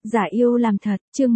Giả yêu làm thật, chương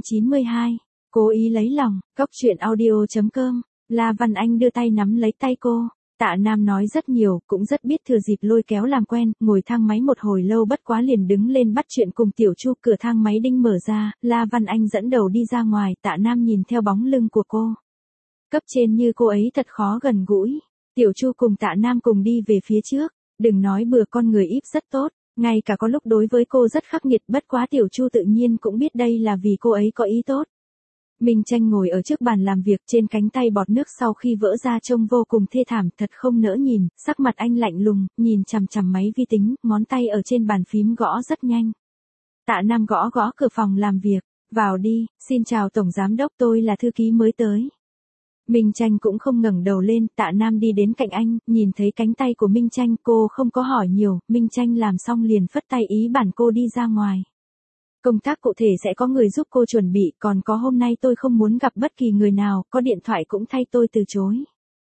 192. Cố ý lấy lòng, Cóc truyện audio.com. La Văn Anh đưa tay nắm lấy tay cô. Tạ Nam nói rất nhiều, cũng rất biết thừa dịp lôi kéo làm quen, ngồi thang máy một hồi lâu bất quá liền đứng lên bắt chuyện cùng Tiểu Chu. Cửa thang máy đinh mở ra, La Văn Anh dẫn đầu đi ra ngoài, Tạ Nam nhìn theo bóng lưng của cô. Cấp trên như cô ấy thật khó gần gũi. Tiểu Chu cùng Tạ Nam cùng đi về phía trước, đừng nói bừa con người íp rất tốt. Ngay cả có lúc đối với cô rất khắc nghiệt, bất quá Tiểu Chu tự nhiên cũng biết đây là vì cô ấy có ý tốt. Minh Tranh ngồi ở trước bàn làm việc, trên cánh tay bọt nước sau khi vỡ ra trông vô cùng thê thảm, thật không nỡ nhìn, sắc mặt anh lạnh lùng, nhìn chằm chằm máy vi tính, ngón tay ở trên bàn phím gõ rất nhanh. Tạ Nam gõ gõ cửa phòng làm việc, vào đi, xin chào Tổng Giám Đốc, tôi là thư ký mới tới. Minh Tranh cũng không ngẩng đầu lên, Tạ Nam đi đến cạnh anh, nhìn thấy cánh tay của Minh Tranh, cô không có hỏi nhiều, Minh Tranh làm xong liền phất tay ý bảo cô đi ra ngoài. Công tác cụ thể sẽ có người giúp cô chuẩn bị, còn có hôm nay tôi không muốn gặp bất kỳ người nào, có điện thoại cũng thay tôi từ chối.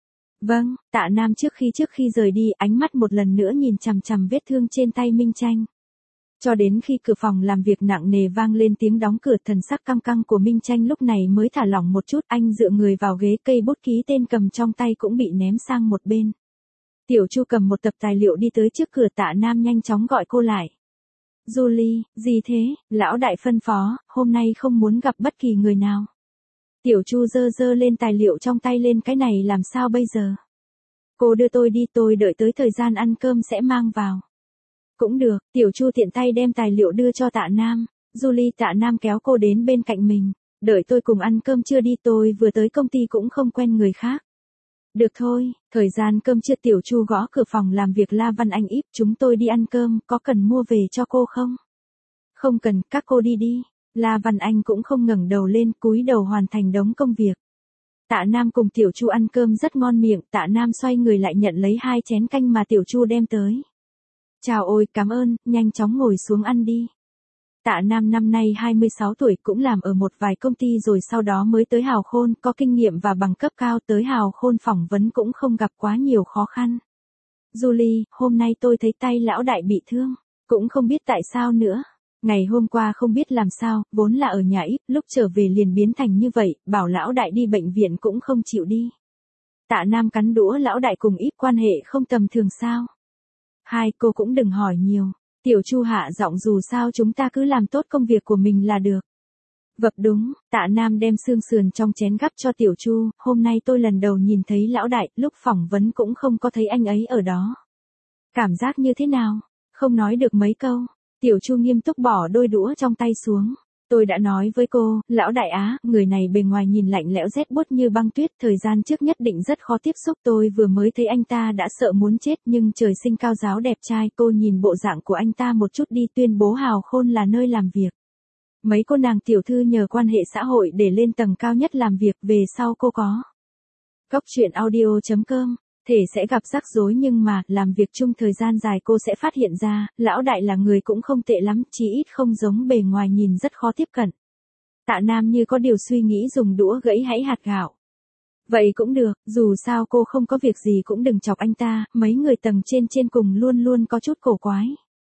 Vâng, Tạ Nam trước khi rời đi, ánh mắt một lần nữa nhìn chằm chằm vết thương trên tay Minh Tranh. Cho đến khi cửa phòng làm việc nặng nề vang lên tiếng đóng cửa, thần sắc căng căng của Minh Tranh lúc này mới thả lỏng một chút, anh dựa người vào ghế, cây bút ký tên cầm trong tay cũng bị ném sang một bên. Tiểu Chu cầm một tập tài liệu đi tới trước cửa, Tạ Nam nhanh chóng gọi cô lại. Julie, gì thế, lão đại phân phó, hôm nay không muốn gặp bất kỳ người nào. Tiểu Chu giơ lên tài liệu trong tay lên, cái này làm sao bây giờ? Cô đưa tôi đi, tôi đợi tới thời gian ăn cơm sẽ mang vào. Cũng được, Tiểu Chu tiện tay đem tài liệu đưa cho Tạ Nam. Julie, Tạ Nam kéo cô đến bên cạnh mình. Đợi tôi cùng ăn cơm trưa đi, tôi vừa tới công ty cũng không quen người khác. Được thôi, thời gian cơm trưa. Tiểu Chu gõ cửa phòng làm việc La Văn Anh íp, chúng tôi đi ăn cơm, có cần mua về cho cô không? Không cần, các cô đi đi. La Văn Anh cũng không ngẩng đầu lên, cúi đầu hoàn thành đống công việc. Tạ Nam cùng Tiểu Chu ăn cơm rất ngon miệng, Tạ Nam xoay người lại nhận lấy 2 chén canh mà Tiểu Chu đem tới. Chào ôi, cảm ơn, nhanh chóng ngồi xuống ăn đi. Tạ Nam năm nay 26 tuổi, cũng làm ở một vài công ty rồi sau đó mới tới Hào Khôn, có kinh nghiệm và bằng cấp cao, tới Hào Khôn phỏng vấn cũng không gặp quá nhiều khó khăn. Julie, hôm nay tôi thấy tay lão đại bị thương, cũng không biết tại sao nữa. Ngày hôm qua không biết làm sao, vốn là ở nhà íp, lúc trở về liền biến thành như vậy, bảo lão đại đi bệnh viện cũng không chịu đi. Tạ Nam cắn đũa, lão đại cùng íp quan hệ không tầm thường sao? Hai cô cũng đừng hỏi nhiều. Tiểu Chu hạ giọng, dù sao chúng ta cứ làm tốt công việc của mình là được. Vập đúng, Tạ Nam đem xương sườn trong chén gắp cho Tiểu Chu, hôm nay tôi lần đầu nhìn thấy lão đại, lúc phỏng vấn cũng không có thấy anh ấy ở đó. Cảm giác như thế nào? Không nói được mấy câu. Tiểu Chu nghiêm túc bỏ đôi đũa trong tay xuống. Tôi đã nói với cô, lão đại á, người này bề ngoài nhìn lạnh lẽo rét buốt như băng tuyết, thời gian trước nhất định rất khó tiếp xúc, tôi vừa mới thấy anh ta đã sợ muốn chết, nhưng trời sinh cao giáo đẹp trai, cô nhìn bộ dạng của anh ta một chút đi, tuyên bố Hào Khôn là nơi làm việc. Mấy cô nàng tiểu thư nhờ quan hệ xã hội để lên tầng cao nhất làm việc, về sau cô có. Cóc truyện audio.com. Thể sẽ gặp rắc rối nhưng mà, làm việc chung thời gian dài cô sẽ phát hiện ra, lão đại là người cũng không tệ lắm, chỉ ít không giống bề ngoài nhìn rất khó tiếp cận. Tạ Nam như có điều suy nghĩ dùng đũa gãy hãy hạt gạo. Vậy cũng được, dù sao cô không có việc gì cũng đừng chọc anh ta, mấy người tầng trên cùng luôn luôn có chút cổ quái.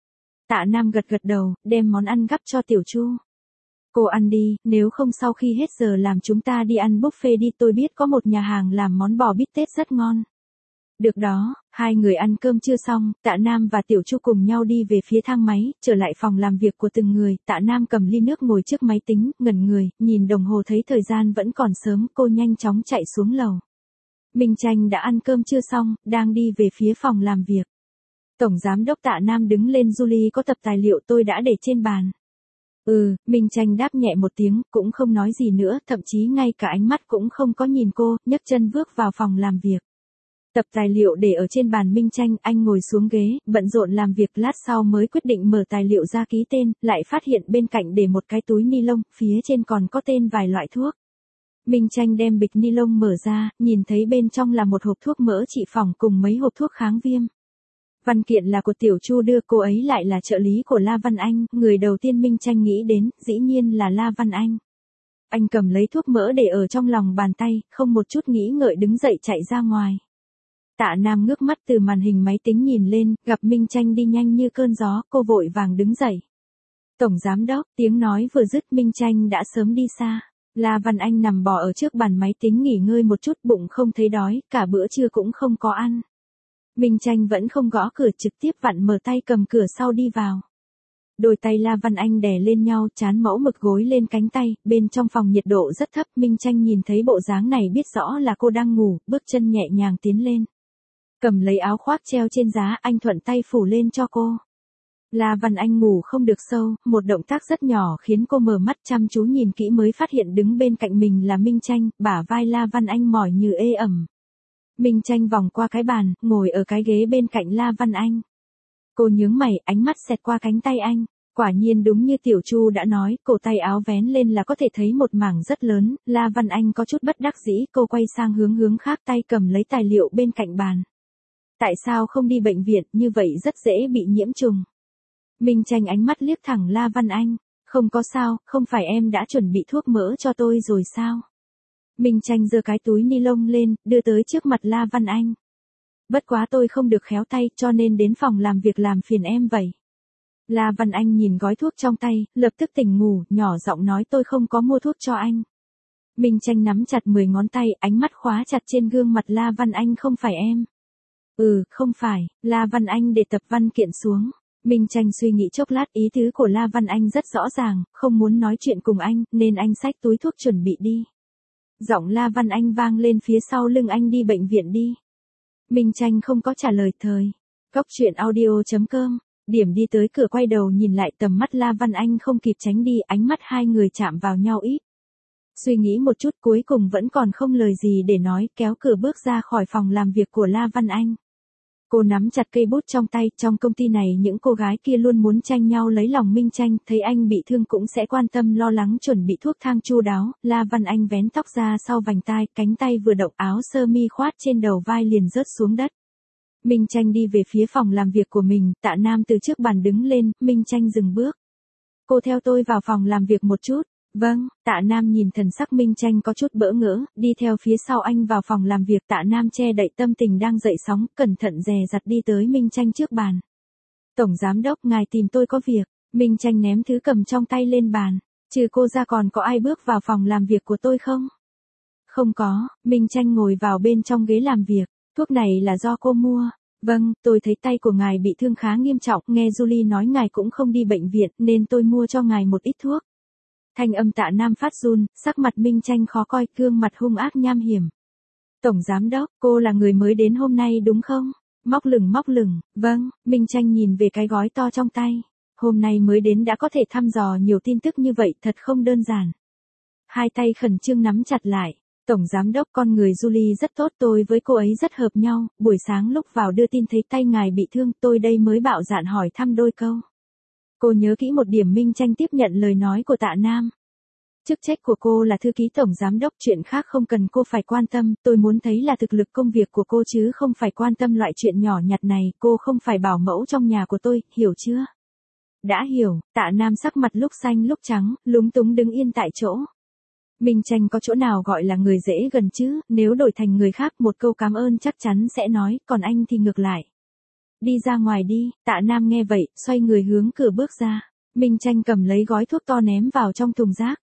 Tạ Nam gật đầu, đem món ăn gắp cho Tiểu Chu. Cô ăn đi, nếu không sau khi hết giờ làm chúng ta đi ăn buffet đi, tôi biết có một nhà hàng làm món bò bít tết rất ngon. Được đó, hai người ăn cơm trưa xong, Tạ Nam và Tiểu Chu cùng nhau đi về phía thang máy, trở lại phòng làm việc của từng người, Tạ Nam cầm ly nước ngồi trước máy tính, ngẩn người, nhìn đồng hồ thấy thời gian vẫn còn sớm, cô nhanh chóng chạy xuống lầu. Minh Tranh đã ăn cơm trưa xong, đang đi về phía phòng làm việc. Tổng Giám Đốc Tạ Nam đứng lên, Julie có tập tài liệu tôi đã để trên bàn. Minh Tranh đáp nhẹ một tiếng, cũng không nói gì nữa, thậm chí ngay cả ánh mắt cũng không có nhìn cô, nhấc chân bước vào phòng làm việc. Tập tài liệu để ở trên bàn Minh Tranh, anh ngồi xuống ghế, bận rộn làm việc, lát sau mới quyết định mở tài liệu ra ký tên, lại phát hiện bên cạnh để một cái túi ni lông, phía trên còn có tên vài loại thuốc. Minh Tranh đem bịch ni lông mở ra, nhìn thấy bên trong là một hộp thuốc mỡ trị phỏng cùng mấy hộp thuốc kháng viêm. Văn kiện là của Tiểu Chu đưa, cô ấy lại là trợ lý của La Văn Anh, người đầu tiên Minh Tranh nghĩ đến, dĩ nhiên là La Văn Anh. Anh cầm lấy thuốc mỡ để ở trong lòng bàn tay, không một chút nghĩ ngợi đứng dậy chạy ra ngoài. Tạ Nam ngước mắt từ màn hình máy tính nhìn lên, gặp Minh Tranh đi nhanh như cơn gió, cô vội vàng đứng dậy. Tổng giám đốc, tiếng nói vừa dứt Minh Tranh đã sớm đi xa. La Văn Anh nằm bò ở trước bàn máy tính nghỉ ngơi một chút, bụng không thấy đói, cả bữa trưa cũng không có ăn. Minh Tranh vẫn không gõ cửa, trực tiếp vặn mở tay cầm cửa sau đi vào. Đôi tay La Văn Anh đè lên nhau, trán mẫu mực gối lên cánh tay, bên trong phòng nhiệt độ rất thấp, Minh Tranh nhìn thấy bộ dáng này biết rõ là cô đang ngủ, bước chân nhẹ nhàng tiến lên. Cầm lấy áo khoác treo trên giá, anh thuận tay phủ lên cho cô. La Văn Anh ngủ không được sâu, một động tác rất nhỏ khiến cô mở mắt chăm chú nhìn kỹ mới phát hiện đứng bên cạnh mình là Minh Tranh, bả vai La Văn Anh mỏi như ê ẩm. Minh Tranh vòng qua cái bàn, ngồi ở cái ghế bên cạnh La Văn Anh. Cô nhướng mày, ánh mắt xẹt qua cánh tay anh. Quả nhiên đúng như Tiểu Chu đã nói, cổ tay áo vén lên là có thể thấy một mảng rất lớn. La Văn Anh có chút bất đắc dĩ, cô quay sang hướng khác, tay cầm lấy tài liệu bên cạnh bàn. Tại sao không đi bệnh viện, như vậy rất dễ bị nhiễm trùng. Minh Tranh ánh mắt liếc thẳng La Văn Anh. Không có sao, không phải em đã chuẩn bị thuốc mỡ cho tôi rồi sao? Minh Tranh giơ cái túi ni lông lên, đưa tới trước mặt La Văn Anh. Bất quá tôi không được khéo tay, cho nên đến phòng làm việc làm phiền em vậy. La Văn Anh nhìn gói thuốc trong tay, lập tức tỉnh ngủ, nhỏ giọng nói tôi không có mua thuốc cho anh. Minh Tranh nắm chặt 10 ngón tay, ánh mắt khóa chặt trên gương mặt La Văn Anh. Không phải em. Không phải. La Văn Anh để tập văn kiện xuống. Minh Tranh suy nghĩ chốc lát, ý tứ của La Văn Anh rất rõ ràng, không muốn nói chuyện cùng anh, nên anh xách túi thuốc chuẩn bị đi. Giọng La Văn Anh vang lên phía sau lưng anh, đi bệnh viện đi. Minh Tranh không có trả lời thời. Cóc truyện audio.com. Điểm đi tới cửa quay đầu nhìn lại, tầm mắt La Văn Anh không kịp tránh đi, ánh mắt hai người chạm vào nhau ít. Suy nghĩ một chút cuối cùng vẫn còn không lời gì để nói, kéo cửa bước ra khỏi phòng làm việc của La Văn Anh. Cô nắm chặt cây bút trong tay, trong công ty này những cô gái kia luôn muốn tranh nhau lấy lòng Minh Tranh, thấy anh bị thương cũng sẽ quan tâm lo lắng chuẩn bị thuốc thang chu đáo. La Văn Anh vén tóc ra sau vành tai, cánh tay vừa động áo sơ mi khoát trên đầu vai liền rớt xuống đất. Minh Tranh đi về phía phòng làm việc của mình, Tạ Nam từ trước bàn đứng lên, Minh Tranh dừng bước. Cô theo tôi vào phòng làm việc một chút. Vâng, Tạ Nam nhìn thần sắc Minh Tranh có chút bỡ ngỡ, đi theo phía sau anh vào phòng làm việc. Tạ Nam che đậy tâm tình đang dậy sóng, cẩn thận dè dặt đi tới Minh Tranh trước bàn. Tổng giám đốc, ngài tìm tôi có việc. Minh Tranh ném thứ cầm trong tay lên bàn. Trừ cô ra còn có ai bước vào phòng làm việc của tôi không? Không có. Minh Tranh ngồi vào bên trong ghế làm việc. Thuốc này là do cô mua. Vâng, tôi thấy tay của ngài bị thương khá nghiêm trọng, nghe Julie nói ngài cũng không đi bệnh viện, nên tôi mua cho ngài một ít thuốc. Thanh âm Tạ Nam phát run, sắc mặt Minh Tranh khó coi, gương mặt hung ác nham hiểm. Tổng giám đốc, cô là người mới đến hôm nay đúng không? Móc lửng, vâng. Minh Tranh nhìn về cái gói to trong tay. Hôm nay mới đến đã có thể thăm dò nhiều tin tức như vậy, thật không đơn giản. Hai tay khẩn trương nắm chặt lại. Tổng giám đốc, con người Julie rất tốt, tôi với cô ấy rất hợp nhau, buổi sáng lúc vào đưa tin thấy tay ngài bị thương, tôi đây mới bạo dạn hỏi thăm đôi câu. Cô nhớ kỹ một điểm. Minh Tranh tiếp nhận lời nói của Tạ Nam. Chức trách của cô là thư ký tổng giám đốc, chuyện khác không cần cô phải quan tâm, tôi muốn thấy là thực lực công việc của cô chứ không phải quan tâm loại chuyện nhỏ nhặt này, cô không phải bảo mẫu trong nhà của tôi, hiểu chưa? Đã hiểu. Tạ Nam sắc mặt lúc xanh lúc trắng, lúng túng đứng yên tại chỗ. Minh Tranh có chỗ nào gọi là người dễ gần chứ, nếu đổi thành người khác một câu cảm ơn chắc chắn sẽ nói, còn anh thì ngược lại. Đi ra ngoài đi. Tạ Nam nghe vậy, xoay người hướng cửa bước ra. Minh Tranh cầm lấy gói thuốc to ném vào trong thùng rác.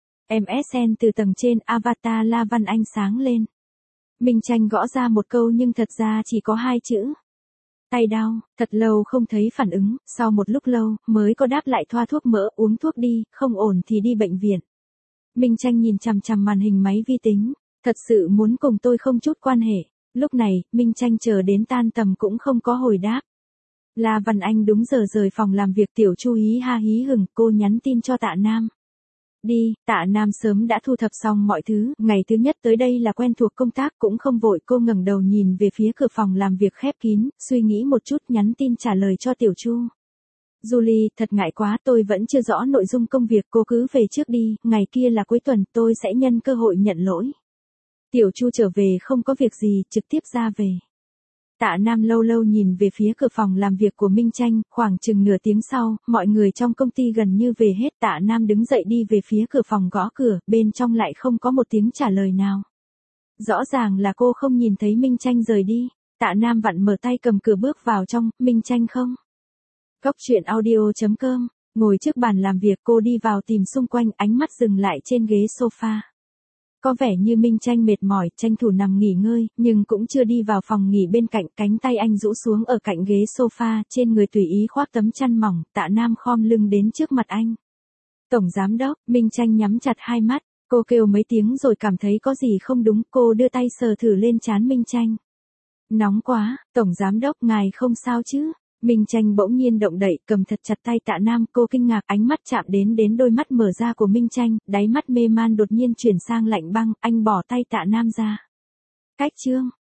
MSN từ tầng trên, avatar La Văn Anh sáng lên. Minh Tranh gõ ra một câu nhưng thật ra chỉ có 2 chữ. Tay đau. Thật lâu không thấy phản ứng, sau một lúc lâu, mới có đáp lại, thoa thuốc mỡ, uống thuốc đi, không ổn thì đi bệnh viện. Minh Tranh nhìn chằm chằm màn hình máy vi tính. Thật sự muốn cùng tôi không chút quan hệ. Lúc này, Minh Tranh chờ đến tan tầm cũng không có hồi đáp. La Văn Anh đúng giờ rời phòng làm việc. Tiểu Chu hí ha hí hửng, cô nhắn tin cho Tạ Nam. Đi. Tạ Nam sớm đã thu thập xong mọi thứ, ngày thứ nhất tới đây là quen thuộc công tác cũng không vội. Cô ngẩng đầu nhìn về phía cửa phòng làm việc khép kín, suy nghĩ một chút nhắn tin trả lời cho Tiểu Chu. Julie, thật ngại quá, tôi vẫn chưa rõ nội dung công việc, cô cứ về trước đi, ngày kia là cuối tuần, tôi sẽ nhân cơ hội nhận lỗi. Tiểu Chu trở về không có việc gì, trực tiếp ra về. Tạ Nam lâu lâu nhìn về phía cửa phòng làm việc của Minh Tranh, khoảng chừng nửa tiếng sau, mọi người trong công ty gần như về hết. Tạ Nam đứng dậy đi về phía cửa phòng gõ cửa, bên trong lại không có một tiếng trả lời nào. Rõ ràng là cô không nhìn thấy Minh Tranh rời đi. Tạ Nam vặn mở tay cầm cửa bước vào trong. Minh Tranh không? Cóc truyện audio.com Ngồi trước bàn làm việc cô đi vào tìm xung quanh, ánh mắt dừng lại trên ghế sofa. Có vẻ như Minh Tranh mệt mỏi, tranh thủ nằm nghỉ ngơi, nhưng cũng chưa đi vào phòng nghỉ bên cạnh, cánh tay anh rũ xuống ở cạnh ghế sofa, trên người tùy ý khoác tấm chăn mỏng, Tạ Nam khom lưng đến trước mặt anh. Tổng giám đốc, Minh Tranh nhắm chặt hai mắt, cô kêu mấy tiếng rồi cảm thấy có gì không đúng, cô đưa tay sờ thử lên trán Minh Tranh. Nóng quá, tổng giám đốc ngài không sao chứ? Minh Tranh bỗng nhiên động đậy, cầm thật chặt tay Tạ Nam, cô kinh ngạc, ánh mắt chạm đến đôi mắt mở ra của Minh Tranh, đáy mắt mê man đột nhiên chuyển sang lạnh băng, anh bỏ tay Tạ Nam ra. Cách chương